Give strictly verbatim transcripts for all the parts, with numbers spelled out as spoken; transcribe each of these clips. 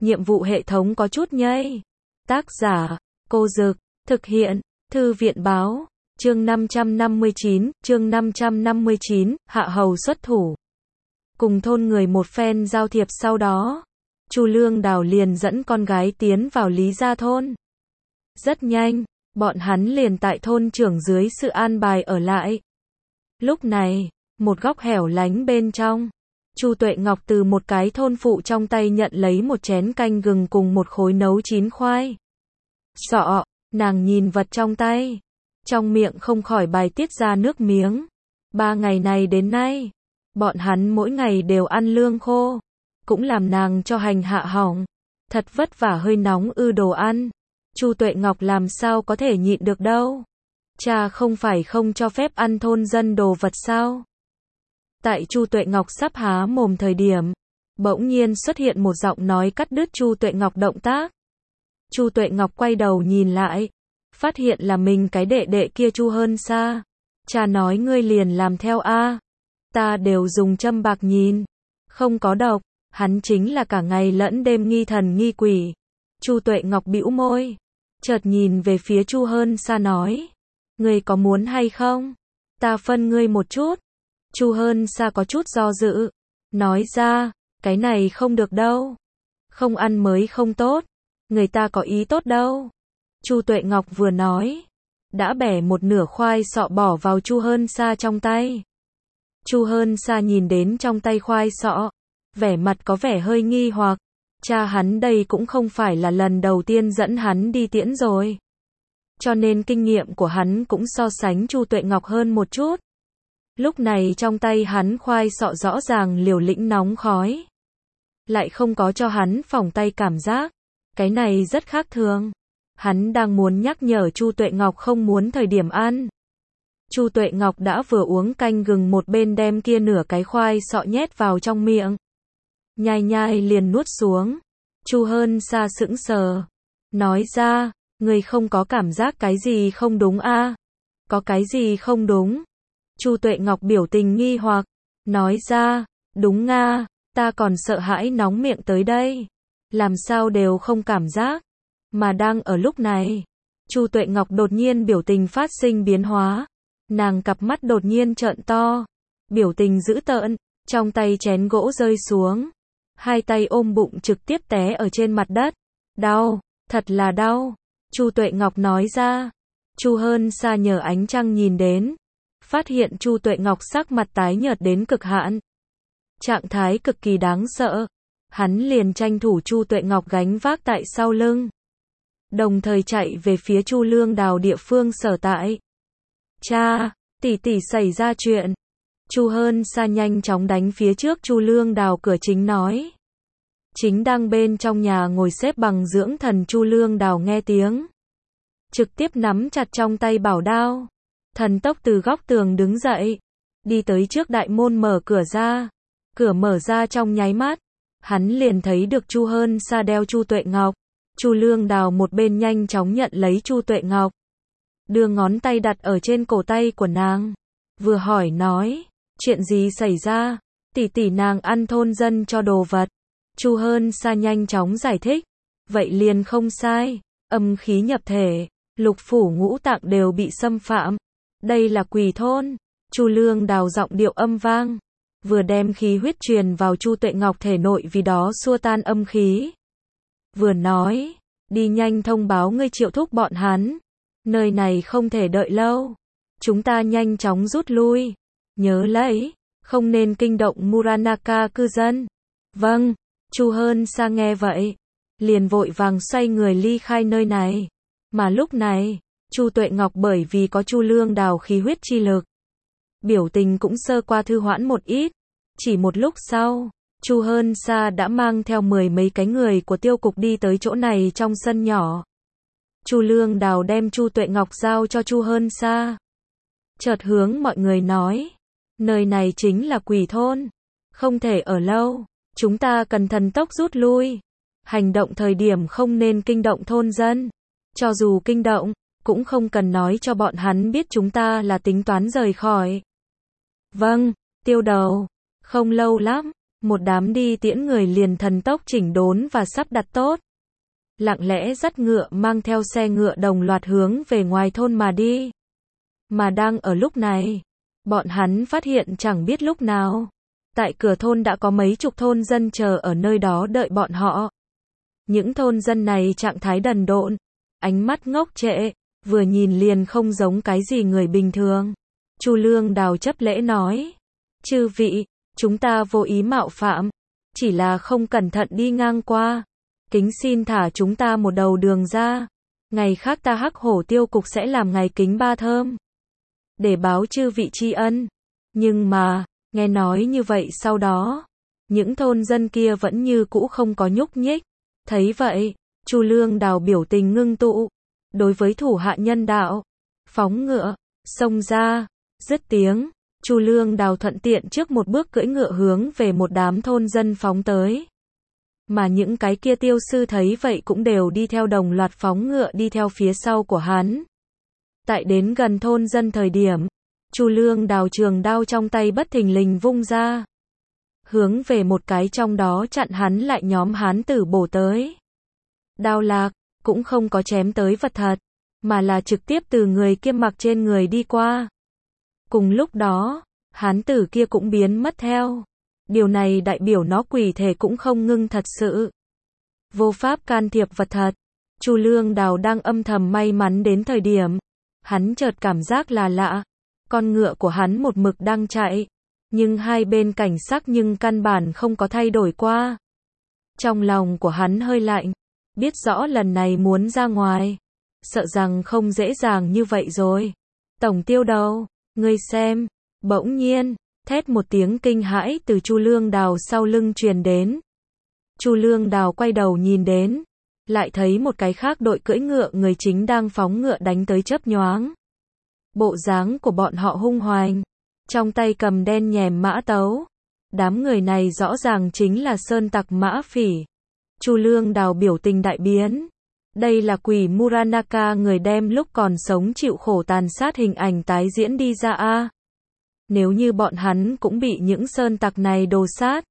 nhiệm vụ hệ thống có chút nhây. Tác giả, Cô Dực, thực hiện, Thư viện Báo, chương năm trăm năm mươi chín, chương năm trăm năm mươi chín, Hạ Hầu xuất thủ. Cùng thôn người một phen giao thiệp sau đó, Chu Lương Đào liền dẫn con gái tiến vào Lý Gia thôn. Rất nhanh, bọn hắn liền tại thôn trưởng dưới sự an bài ở lại. Lúc này, một góc hẻo lánh bên trong, Chu Tuệ Ngọc từ một cái thôn phụ trong tay nhận lấy một chén canh gừng cùng một khối nấu chín khoai sọ, nàng nhìn vật trong tay, trong miệng không khỏi bài tiết ra nước miếng. Ba ngày này đến nay, bọn hắn mỗi ngày đều ăn lương khô, cũng làm nàng cho hành hạ hỏng, thật vất vả hơi nóng ư đồ ăn. Chu Tuệ Ngọc làm sao có thể nhịn được đâu. Cha không phải không cho phép ăn thôn dân đồ vật sao? Tại Chu Tuệ Ngọc sắp há mồm thời điểm, bỗng nhiên xuất hiện một giọng nói cắt đứt Chu Tuệ Ngọc động tác. Chu Tuệ Ngọc quay đầu nhìn lại, phát hiện là mình cái đệ đệ kia Chu Hơn Sa. Cha nói ngươi liền làm theo a. Ta đều dùng châm bạc nhìn, không có độc, hắn chính là cả ngày lẫn đêm nghi thần nghi quỷ. Chu Tuệ Ngọc bĩu môi, chợt nhìn về phía Chu Hơn Sa nói, ngươi có muốn hay không? Ta phân ngươi một chút. Chu Hơn Sa có chút do dự, nói ra, cái này không được đâu. Không ăn mới không tốt, người ta có ý tốt đâu. Chu Tuệ Ngọc vừa nói, đã bẻ một nửa khoai sọ bỏ vào Chu Hơn Sa trong tay. Chu Hơn Sa nhìn đến trong tay khoai sọ, vẻ mặt có vẻ hơi nghi hoặc, cha hắn đây cũng không phải là lần đầu tiên dẫn hắn đi tiễn rồi. Cho nên kinh nghiệm của hắn cũng so sánh Chu Tuệ Ngọc hơn một chút. Lúc này trong tay hắn khoai sọ rõ ràng liều lĩnh nóng khói, lại không có cho hắn phỏng tay cảm giác, cái này rất khác thường. Hắn đang muốn nhắc nhở Chu Tuệ Ngọc không muốn thời điểm ăn. Chu Tuệ Ngọc đã vừa uống canh gừng một bên đem kia nửa cái khoai sọ nhét vào trong miệng. Nhai nhai liền nuốt xuống. Chu Hơn Sa sững sờ, nói ra, ngươi không có cảm giác cái gì không đúng a? À? Có cái gì không đúng? Chu Tuệ Ngọc biểu tình nghi hoặc, nói ra, đúng nga, ta còn sợ hãi nóng miệng tới đây. Làm sao đều không cảm giác. Mà đang ở lúc này, Chu Tuệ Ngọc đột nhiên biểu tình phát sinh biến hóa. Nàng cặp mắt đột nhiên trợn to, biểu tình dữ tợn, trong tay chén gỗ rơi xuống. Hai tay ôm bụng trực tiếp té ở trên mặt đất. Đau, thật là đau. Chu Tuệ Ngọc nói ra. Chu Hơn Sa nhờ ánh trăng nhìn đến, phát hiện Chu Tuệ Ngọc sắc mặt tái nhợt đến cực hạn, trạng thái cực kỳ đáng sợ. Hắn liền tranh thủ Chu Tuệ Ngọc gánh vác tại sau lưng, đồng thời chạy về phía Chu Lương Đào địa phương sở tại. Cha, tỷ tỷ xảy ra chuyện. Chu Hơn Sa nhanh chóng đánh phía trước Chu Lương Đào cửa chính nói. Chính đang bên trong nhà ngồi xếp bằng dưỡng thần Chu Lương Đào nghe tiếng, trực tiếp nắm chặt trong tay bảo đao, thần tốc từ góc tường đứng dậy, đi tới trước đại môn mở cửa ra. Cửa mở ra trong nháy mắt, hắn liền thấy được Chu Hơn Sa đeo Chu Tuệ Ngọc. Chu Lương Đào một bên nhanh chóng nhận lấy Chu Tuệ Ngọc, đưa ngón tay đặt ở trên cổ tay của nàng, vừa hỏi nói, chuyện gì xảy ra? Tỷ tỷ nàng ăn thôn dân cho đồ vật. Chu Hơn Sa nhanh chóng giải thích, vậy liền không sai, âm khí nhập thể, lục phủ ngũ tạng đều bị xâm phạm. Đây là quỷ thôn. Chu Lương Đào giọng điệu âm vang, vừa đem khí huyết truyền vào Chu Tuệ Ngọc thể nội vì đó xua tan âm khí. Vừa nói, đi nhanh thông báo ngươi Triệu thúc bọn hắn, nơi này không thể đợi lâu, chúng ta nhanh chóng rút lui, nhớ lấy, không nên kinh động Muranaka cư dân. Vâng. Chu Hơn Sa nghe vậy, liền vội vàng xoay người ly khai nơi này. Mà lúc này, Chu Tuệ Ngọc bởi vì có Chu Lương Đào khí huyết chi lực, biểu tình cũng sơ qua thư hoãn một ít. Chỉ một lúc sau, Chu Hơn Sa đã mang theo mười mấy cái người của tiêu cục đi tới chỗ này trong sân nhỏ. Chu Lương Đào đem Chu Tuệ Ngọc giao cho Chu Hơn Sa, chợt hướng mọi người nói, nơi này chính là quỷ thôn, không thể ở lâu, chúng ta cần thần tốc rút lui. Hành động thời điểm không nên kinh động thôn dân, cho dù kinh động, cũng không cần nói cho bọn hắn biết chúng ta là tính toán rời khỏi. Vâng, Tiêu Đầu. Không lâu lắm, Một đám đi tiễn người liền thần tốc chỉnh đốn và sắp đặt tốt. Lặng lẽ dắt ngựa mang theo xe ngựa đồng loạt hướng về ngoài thôn mà đi. Mà đang ở lúc này, bọn hắn phát hiện chẳng biết lúc nào, tại cửa thôn đã có mấy chục thôn dân chờ ở nơi đó đợi bọn họ. Những thôn dân này trạng thái đần độn, ánh mắt ngốc trệ, vừa nhìn liền không giống cái gì người bình thường. Chu Lương Đào chấp lễ nói, chư vị, chúng ta vô ý mạo phạm, chỉ là không cẩn thận đi ngang qua. Kính xin thả chúng ta một đầu đường ra, ngày khác ta Hắc Hổ Tiêu Cục sẽ làm ngày kính ba thơm, để báo chư vị tri ân. Nhưng mà, nghe nói như vậy sau đó, những thôn dân kia vẫn như cũ không có nhúc nhích. Thấy vậy, Chu Lương Đào biểu tình ngưng tụ, đối với thủ hạ nhân đạo, phóng ngựa, xông ra, dứt tiếng, Chu Lương Đào thuận tiện trước một bước cưỡi ngựa hướng về một đám thôn dân phóng tới. Mà những cái kia tiêu sư thấy vậy cũng đều đi theo đồng loạt phóng ngựa đi theo phía sau của hắn. Tại đến gần thôn dân thời điểm, Chu Lương Đào trường đao trong tay bất thình lình vung ra, hướng về một cái trong đó chặn hắn lại nhóm hán tử bổ tới. Đao lạc, cũng không có chém tới vật thật, mà là trực tiếp từ người kia mặc trên người đi qua. Cùng lúc đó, hán tử kia cũng biến mất theo. Điều này đại biểu nó quỷ thể cũng không ngưng thật sự. Vô pháp can thiệp vật thật. Chu Lương Đào đang âm thầm may mắn đến thời điểm, hắn chợt cảm giác là lạ. Con ngựa của hắn một mực đang chạy, nhưng hai bên cảnh sắc nhưng căn bản không có thay đổi qua. Trong lòng của hắn hơi lạnh, biết rõ lần này muốn ra ngoài, sợ rằng không dễ dàng như vậy rồi. Tổng tiêu đầu, ngươi xem, bỗng nhiên, thét một tiếng kinh hãi từ Chu Lương Đào sau lưng truyền đến. Chu Lương Đào quay đầu nhìn đến, lại thấy một cái khác đội cưỡi ngựa người chính đang phóng ngựa đánh tới chớp nhoáng. Bộ dáng của bọn họ hung hoành, trong tay cầm đen nhèm mã tấu. Đám người này rõ ràng chính là sơn tặc Mã Phỉ. Chu Lương Đào biểu tình đại biến. Đây là quỷ Muranaka người đem lúc còn sống chịu khổ tàn sát hình ảnh tái diễn đi ra a. Nếu như bọn hắn cũng bị những sơn tặc này đồ sát,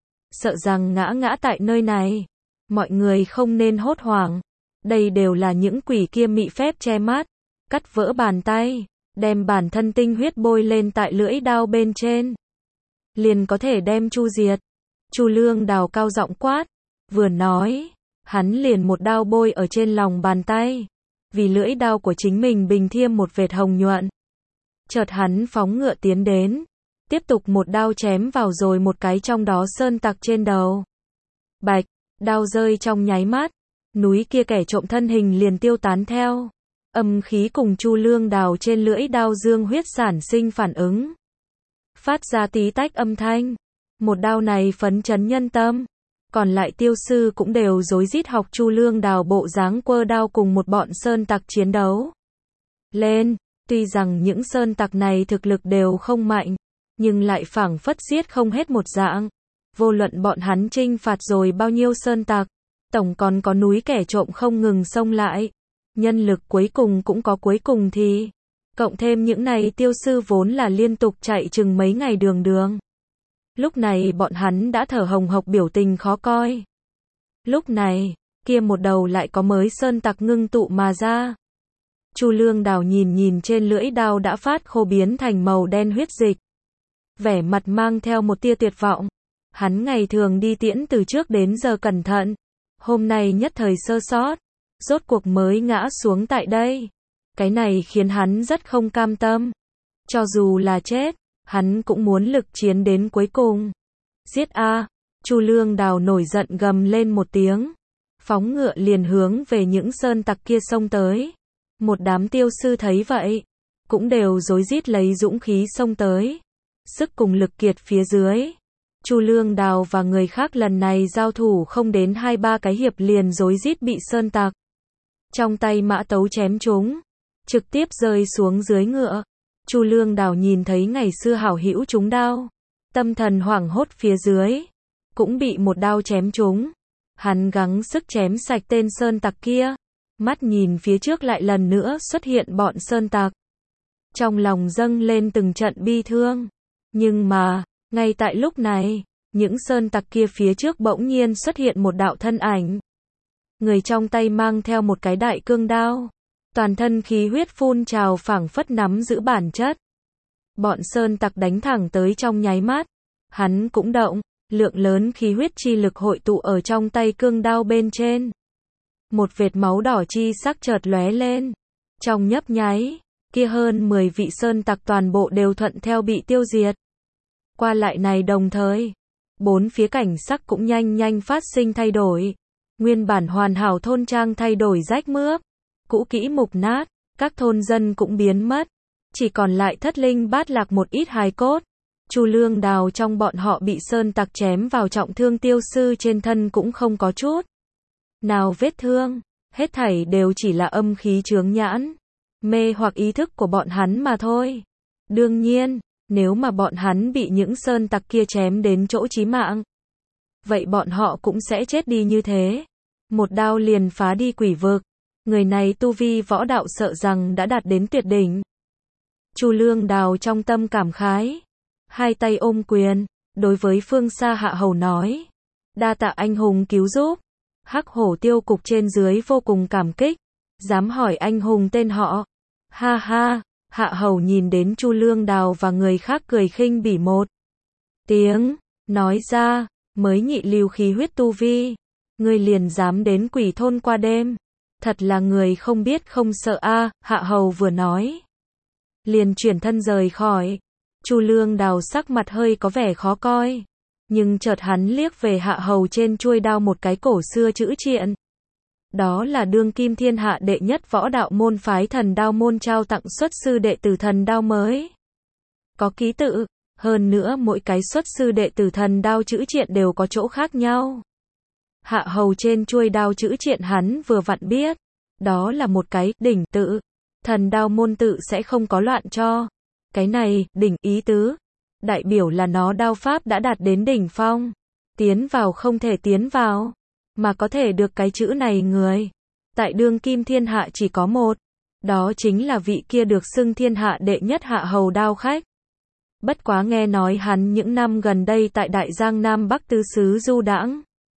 sợ rằng ngã ngã tại nơi này. Mọi người không nên hốt hoảng. Đây đều là những quỷ kia mị phép che mắt, cắt vỡ bàn tay, đem bản thân tinh huyết bôi lên tại lưỡi đao bên trên, liền có thể đem chu diệt. Chu Lương Đào cao giọng quát, vừa nói, hắn liền một đao bôi ở trên lòng bàn tay, vì lưỡi đao của chính mình bình thiêm một vệt hồng nhuận. Chợt hắn phóng ngựa tiến đến, tiếp tục một đao chém vào rồi một cái trong đó sơn tặc trên đầu. Bạch, đao rơi trong nháy mắt, núi kia kẻ trộm thân hình liền tiêu tán theo. Âm khí cùng Chu Lương Đào trên lưỡi đao dương huyết sản sinh phản ứng, phát ra tí tách âm thanh. Một đao này phấn chấn nhân tâm. Còn lại tiêu sư cũng đều rối rít học Chu Lương Đào bộ dáng quơ đao cùng một bọn sơn tặc chiến đấu lên. Tuy rằng những sơn tặc này thực lực đều không mạnh, nhưng lại phảng phất giết không hết một dạng. Vô luận bọn hắn chinh phạt rồi bao nhiêu sơn tặc, tổng còn có núi kẻ trộm không ngừng xông lại. Nhân lực cuối cùng cũng có cuối cùng thì, cộng thêm những này tiêu sư vốn là liên tục chạy chừng mấy ngày đường đường. Lúc này bọn hắn đã thở hồng hộc biểu tình khó coi. Lúc này, kia một đầu lại có mới sơn tặc ngưng tụ mà ra. Chu Lương Đào nhìn nhìn trên lưỡi đao đã phát khô biến thành màu đen huyết dịch. Vẻ mặt mang theo một tia tuyệt vọng. Hắn ngày thường đi tiễn từ trước đến giờ cẩn thận. Hôm nay nhất thời sơ sót, rốt cuộc mới ngã xuống tại đây. Cái này khiến hắn rất không cam tâm. Cho dù là chết, hắn cũng muốn lực chiến đến cuối cùng. Giết a! Chu Lương Đào nổi giận gầm lên một tiếng, phóng ngựa liền hướng về những sơn tặc kia xông tới. Một đám tiêu sư thấy vậy, cũng đều rối rít lấy dũng khí xông tới. Sức cùng lực kiệt phía dưới, Chu Lương Đào và người khác lần này giao thủ không đến hai ba cái hiệp liền rối rít bị sơn tặc trong tay mã tấu chém trúng, trực tiếp rơi xuống dưới ngựa. Chu Lương Đào nhìn thấy ngày xưa hảo hữu trúng đao, tâm thần hoảng hốt phía dưới, cũng bị một đao chém trúng. Hắn gắng sức chém sạch tên sơn tặc kia, mắt nhìn phía trước lại lần nữa xuất hiện bọn sơn tặc. Trong lòng dâng lên từng trận bi thương. Nhưng mà, ngay tại lúc này, những sơn tặc kia phía trước bỗng nhiên xuất hiện một đạo thân ảnh. Người trong tay mang theo một cái đại cương đao. Toàn thân khí huyết phun trào phảng phất nắm giữ bản chất. Bọn sơn tặc đánh thẳng tới trong nháy mắt. Hắn cũng động, lượng lớn khí huyết chi lực hội tụ ở trong tay cương đao bên trên. Một vệt máu đỏ chi sắc chợt lóe lên. Trong nhấp nháy, kia hơn mười vị sơn tặc toàn bộ đều thuận theo bị tiêu diệt. Qua lại này đồng thời, bốn phía cảnh sắc cũng nhanh nhanh phát sinh thay đổi. Nguyên bản hoàn hảo thôn trang thay đổi rách mướp, cũ kỹ mục nát, các thôn dân cũng biến mất, chỉ còn lại thất linh bát lạc một ít hài cốt. Chu Lương Đào trong bọn họ bị sơn tặc chém vào trọng thương tiêu sư trên thân cũng không có chút nào vết thương, hết thảy đều chỉ là âm khí chướng nhãn, mê hoặc ý thức của bọn hắn mà thôi. Đương nhiên, nếu mà bọn hắn bị những sơn tặc kia chém đến chỗ chí mạng, vậy bọn họ cũng sẽ chết đi như thế. Một đao liền phá đi quỷ vực. Người này tu vi võ đạo sợ rằng đã đạt đến tuyệt đỉnh. Chu Lương Đào trong tâm cảm khái, hai tay ôm quyền, đối với phương xa Hạ Hầu nói: đa tạ anh hùng cứu giúp. Hắc Hổ tiêu cục trên dưới vô cùng cảm kích, dám hỏi anh hùng tên họ. Ha ha, Hạ Hầu nhìn đến Chu Lương Đào và người khác cười khinh bỉ một tiếng, nói ra: mới nhị lưu khí huyết tu vi, ngươi liền dám đến quỷ thôn qua đêm, thật là người không biết không sợ a. À, Hạ Hầu vừa nói, liền chuyển thân rời khỏi. Chu Lương Đào sắc mặt hơi có vẻ khó coi, nhưng chợt hắn liếc về Hạ Hầu trên chuôi đao một cái cổ xưa chữ triện. Đó là đương kim thiên hạ đệ nhất võ đạo môn phái Thần Đao môn trao tặng xuất sư đệ tử Thần Đao mới. Có ký tự, hơn nữa mỗi cái xuất sư đệ tử Thần Đao chữ triện đều có chỗ khác nhau. Hạ Hầu trên chuôi đao chữ triện hắn vừa vặn biết, đó là một cái đỉnh tự, Thần Đao môn tự sẽ không có loạn cho. Cái này, đỉnh ý tứ, đại biểu là nó đao pháp đã đạt đến đỉnh phong, tiến vào không thể tiến vào, mà có thể được cái chữ này người, tại đương kim thiên hạ chỉ có một, đó chính là vị kia được xưng thiên hạ đệ nhất Hạ Hầu đao khách. Bất quá nghe nói hắn những năm gần đây tại Đại Giang Nam Bắc tứ xứ du đãng,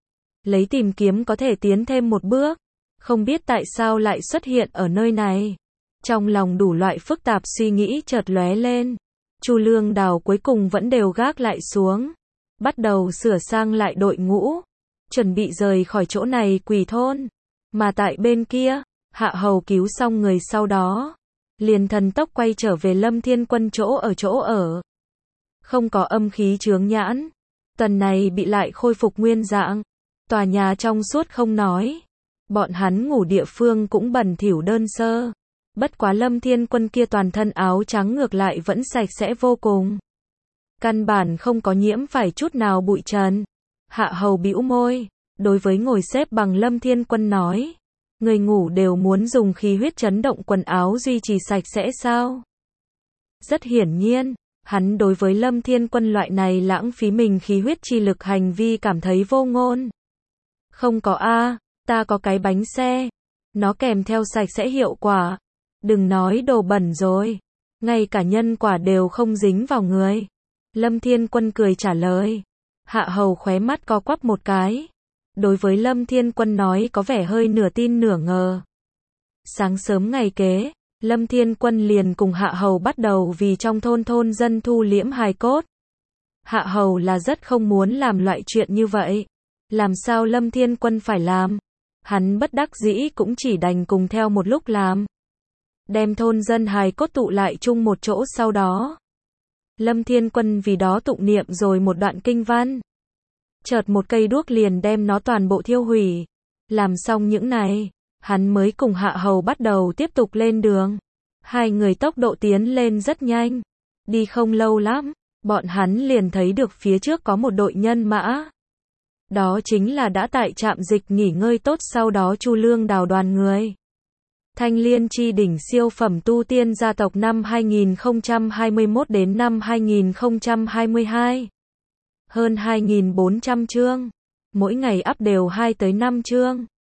lấy tìm kiếm có thể tiến thêm một bước, không biết tại sao lại xuất hiện ở nơi này. Trong lòng đủ loại phức tạp suy nghĩ chợt lóe lên, Chu Lương Đào cuối cùng vẫn đều gác lại xuống, bắt đầu sửa sang lại đội ngũ, chuẩn bị rời khỏi chỗ này quỷ thôn. Mà tại bên kia, Hạ Hầu cứu xong người sau đó, liền thần tốc quay trở về Lâm Thiên Quân chỗ ở chỗ ở. Không có âm khí chướng nhãn, tần này bị lại khôi phục nguyên dạng, tòa nhà trong suốt không nói, bọn hắn ngủ địa phương cũng bẩn thỉu đơn sơ. Bất quá Lâm Thiên Quân kia toàn thân áo trắng ngược lại vẫn sạch sẽ vô cùng, căn bản không có nhiễm phải chút nào bụi trần. Hạ Hầu bĩu môi, đối với ngồi xếp bằng Lâm Thiên Quân nói: người ngủ đều muốn dùng khí huyết chấn động quần áo duy trì sạch sẽ sao? Rất hiển nhiên, hắn đối với Lâm Thiên Quân loại này lãng phí mình khí huyết chi lực hành vi cảm thấy vô ngôn. Không có a, ta có cái bánh xe, nó kèm theo sạch sẽ hiệu quả. Đừng nói đồ bẩn rồi, ngay cả nhân quả đều không dính vào người. Lâm Thiên Quân cười trả lời. Hạ Hầu khóe mắt co quắp một cái, đối với Lâm Thiên Quân nói có vẻ hơi nửa tin nửa ngờ. Sáng sớm ngày kế, Lâm Thiên Quân liền cùng Hạ Hầu bắt đầu vì trong thôn thôn dân thu liễm hài cốt. Hạ Hầu là rất không muốn làm loại chuyện như vậy, làm sao Lâm Thiên Quân phải làm? Hắn bất đắc dĩ cũng chỉ đành cùng theo một lúc làm. Đem thôn dân hài cốt tụ lại chung một chỗ, sau đó Lâm Thiên Quân vì đó tụng niệm rồi một đoạn kinh văn. Chợt một cây đuốc liền đem nó toàn bộ thiêu hủy. Làm xong những này, hắn mới cùng Hạ Hầu bắt đầu tiếp tục lên đường. Hai người tốc độ tiến lên rất nhanh. Đi không lâu lắm, bọn hắn liền thấy được phía trước có một đội nhân mã. Đó chính là đã tại trạm dịch nghỉ ngơi tốt sau đó Chu Lương Đào đoàn người. Thanh Liên chi đỉnh siêu phẩm tu tiên gia tộc năm hai nghìn không trăm hai mươi mốt đến năm hai nghìn không trăm hai mươi hai. Hơn hai nghìn bốn trăm chương. Mỗi ngày up đều hai tới năm chương.